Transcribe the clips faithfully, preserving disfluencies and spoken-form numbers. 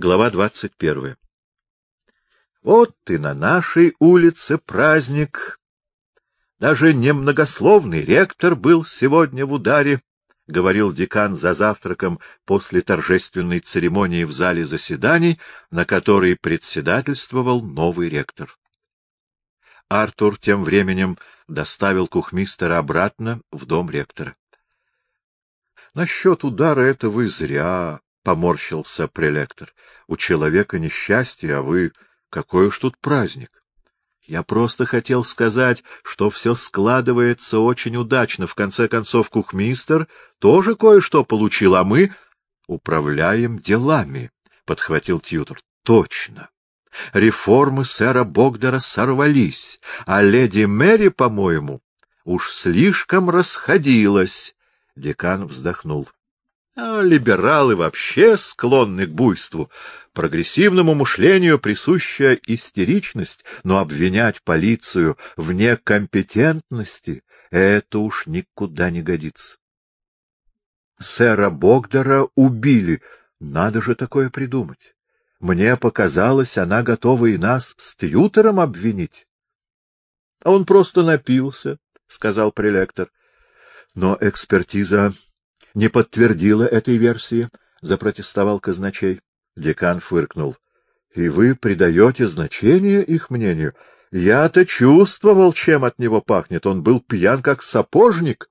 Глава двадцать первая. Вот и на нашей улице праздник. Даже немногословный ректор был сегодня в ударе, — говорил декан за завтраком после торжественной церемонии в зале заседаний, на которой председательствовал новый ректор. Артур тем временем доставил кухмистера обратно в дом ректора. — Насчет удара это вы зря, — поморщился прелектор. — У человека несчастье, а вы... Какой уж тут праздник! Я просто хотел сказать, что все складывается очень удачно. В конце концов, кухмистер тоже кое-что получил, а мы управляем делами, — подхватил тьютор. — Точно. Реформы сэра Богдера сорвались, а леди Мэри, по-моему, уж слишком расходилась. Декан вздохнул. А либералы вообще склонны к буйству. Прогрессивному мышлению присуща истеричность, но обвинять полицию в некомпетентности — это уж никуда не годится. Сэра Богдера убили. Надо же такое придумать. Мне показалось, она готова и нас с тьютором обвинить. — Он просто напился, — сказал прелектор. — Но экспертиза не подтвердила этой версии, — запротестовал казначей. Декан фыркнул. — И вы придаете значение их мнению? Я-то чувствовал, чем от него пахнет. Он был пьян, как сапожник.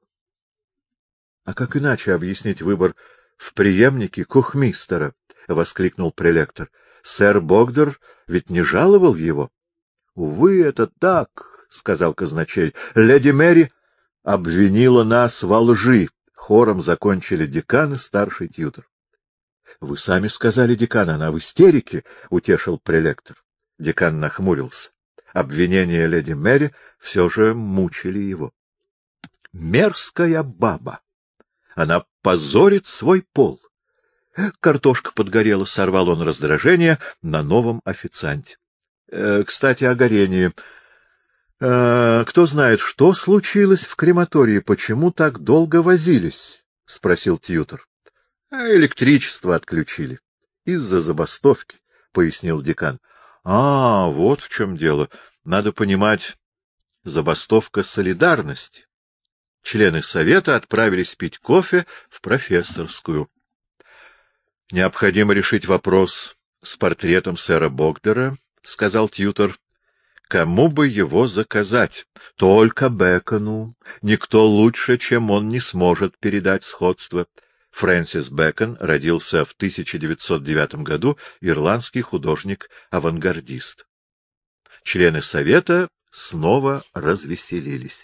— А как иначе объяснить выбор в преемнике кухмистера? — воскликнул прелектор. — Сэр Богдер ведь не жаловал его. — Увы, это так, — сказал казначей. — Леди Мэри обвинила нас во лжи. Хором закончили декан и старший тьютор. — Вы сами сказали, декан, она в истерике, — утешил прелектор. Декан нахмурился. Обвинения леди Мэри все же мучили его. Мерзкая баба! Она позорит свой пол. Картошка подгорела, сорвал он раздражение на новом официанте. Э, кстати, о горении. Э, кто знает, что случилось в крематории, почему так долго возились? — спросил тьютор. — Электричество отключили. — Из-за забастовки, — пояснил декан. — А, вот в чем дело. Надо понимать, забастовка солидарности. Члены совета отправились пить кофе в профессорскую. — Необходимо решить вопрос с портретом сэра Богдера, — сказал тьютор. — Кому бы его заказать? Только Бэкону. Никто лучше, чем он, не сможет передать сходство. Фрэнсис Бэкон родился в тысяча девятьсот девятом году, ирландский художник-авангардист. Члены совета снова развеселились.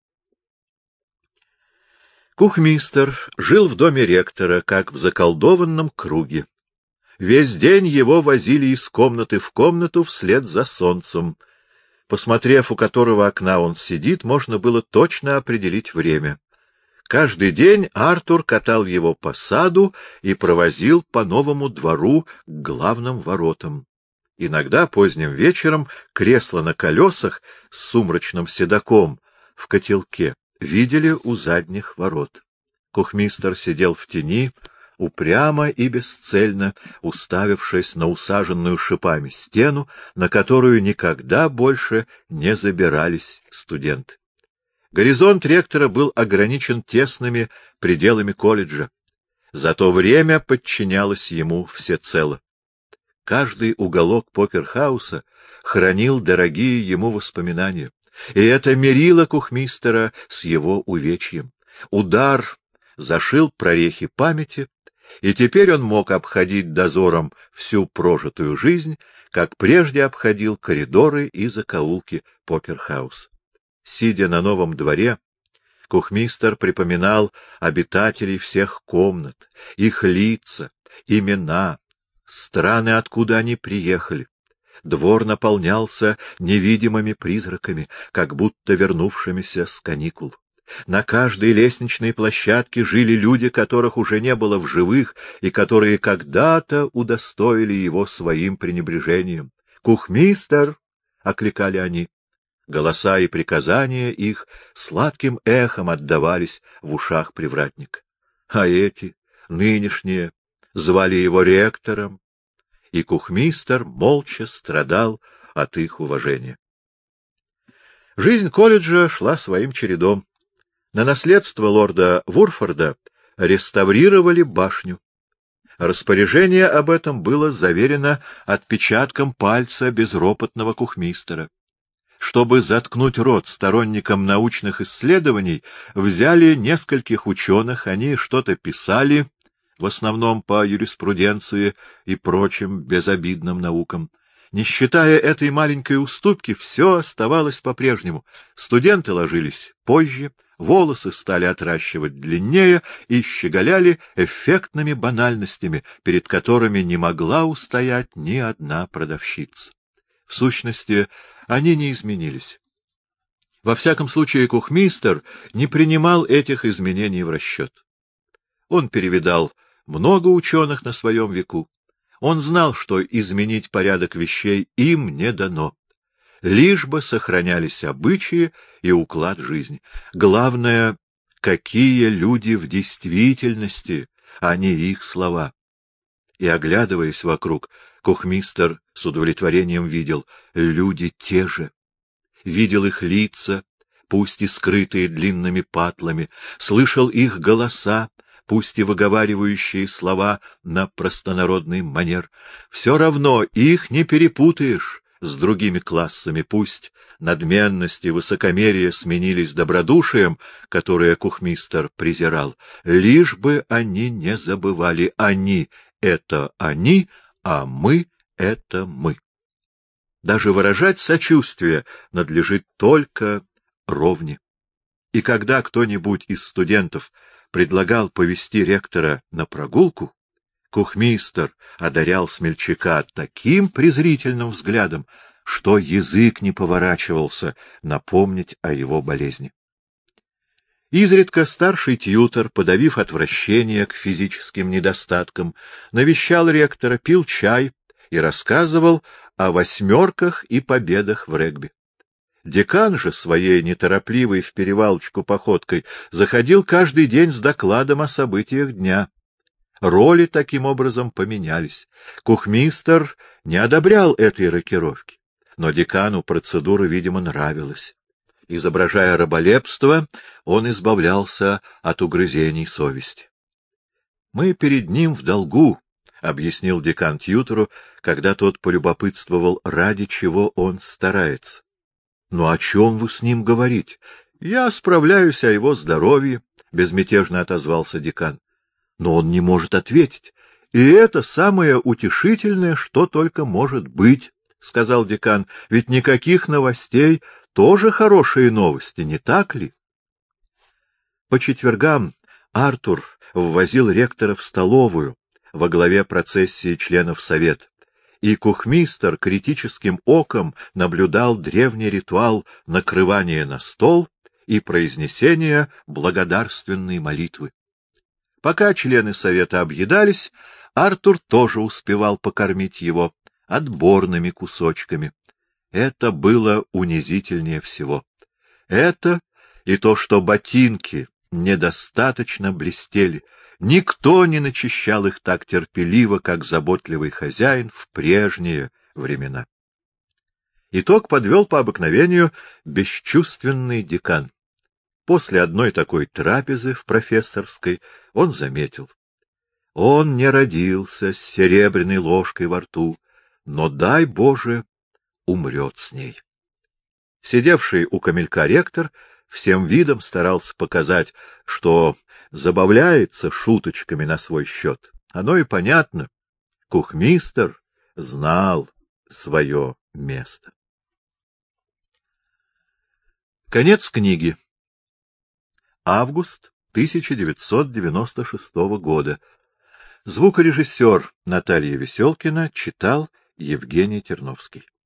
Кухмистер жил в доме ректора, как в заколдованном круге. Весь день его возили из комнаты в комнату вслед за солнцем. Посмотрев, у которого окна он сидит, можно было точно определить время. Каждый день Артур катал его по саду и провозил по новому двору к главным воротам. Иногда поздним вечером кресло на колесах с сумрачным седаком в котелке видели у задних ворот. Кухмистер сидел в тени, упрямо и бесцельно уставившись на усаженную шипами стену, на которую никогда больше не забирались студенты. Горизонт ректора был ограничен тесными пределами колледжа. Зато время подчинялось ему всецело. Каждый уголок покерхауса хранил дорогие ему воспоминания, и это мерило кухмистера с его увечьем. Удар зашил прорехи памяти, и теперь он мог обходить дозором всю прожитую жизнь, как прежде обходил коридоры и закоулки покерхауса. Сидя на новом дворе, кухмистер припоминал обитателей всех комнат, их лица, имена, страны, откуда они приехали. Двор наполнялся невидимыми призраками, как будто вернувшимися с каникул. На каждой лестничной площадке жили люди, которых уже не было в живых, и которые когда-то удостоили его своим пренебрежением. «Кухмистер!» — окликали они. Голоса и приказания их сладким эхом отдавались в ушах привратника. А эти, нынешние, звали его ректором, и кухмистер молча страдал от их уважения. Жизнь колледжа шла своим чередом. На наследство лорда Вурфорда реставрировали башню. Распоряжение об этом было заверено отпечатком пальца безропотного кухмистера. Чтобы заткнуть рот сторонникам научных исследований, взяли нескольких ученых, они что-то писали, в основном по юриспруденции и прочим безобидным наукам. Не считая этой маленькой уступки, все оставалось по-прежнему. Студенты ложились позже, волосы стали отращивать длиннее и щеголяли эффектными банальностями, перед которыми не могла устоять ни одна продавщица. В сущности, они не изменились. Во всяком случае, кухмистер не принимал этих изменений в расчет. Он перевидал много ученых на своем веку. Он знал, что изменить порядок вещей им не дано. Лишь бы сохранялись обычаи и уклад жизни. Главное, какие люди в действительности, а не их слова. И, оглядываясь вокруг, кухмистер с удовлетворением видел — люди те же. Видел их лица, пусть и скрытые длинными патлами, слышал их голоса, пусть и выговаривающие слова на простонародный манер. Все равно их не перепутаешь с другими классами, пусть надменность и высокомерие сменились добродушием, которое кухмистер презирал, лишь бы они не забывали: они — это они, а мы — это мы. Даже выражать сочувствие надлежит только ровне. И когда кто-нибудь из студентов предлагал повести ректора на прогулку, кухмистер одарял смельчака таким презрительным взглядом, что язык не поворачивался напомнить о его болезни. Изредка старший тьютор, подавив отвращение к физическим недостаткам, навещал ректора, пил чай и рассказывал о восьмерках и победах в регби. Декан же своей неторопливой в перевалочку походкой заходил каждый день с докладом о событиях дня. Роли таким образом поменялись. Кухмистер не одобрял этой рокировки, но декану процедура, видимо, нравилась. Изображая раболепство, он избавлялся от угрызений совести. — Мы перед ним в долгу, — объяснил декан тьютору, когда тот полюбопытствовал, ради чего он старается. — Ну, о чем вы с ним говорите? — Я справляюсь о его здоровье, — безмятежно отозвался декан. — Но он не может ответить. — И это самое утешительное, что только может быть, — сказал декан, — ведь никаких новостей тоже хорошие новости, не так ли? По четвергам Артур ввозил ректора в столовую во главе процессии членов совета, и кухмистер критическим оком наблюдал древний ритуал накрывания на стол и произнесения благодарственной молитвы. Пока члены совета объедались, Артур тоже успевал покормить его отборными кусочками. Это было унизительнее всего. Это и то, что ботинки недостаточно блестели. Никто не начищал их так терпеливо, как заботливый хозяин в прежние времена. Итог подвел по обыкновению бесчувственный декан. После одной такой трапезы в профессорской он заметил: он не родился с серебряной ложкой во рту, но, дай Боже, умрет с ней. Сидевший у камелька ректор всем видом старался показать, что забавляется шуточками на свой счет. Оно и понятно. Кухмистер знал свое место. Конец книги. Август тысяча девятьсот девяносто шестого года. Звукорежиссер Наталья Веселкина читал Евгений Терновский.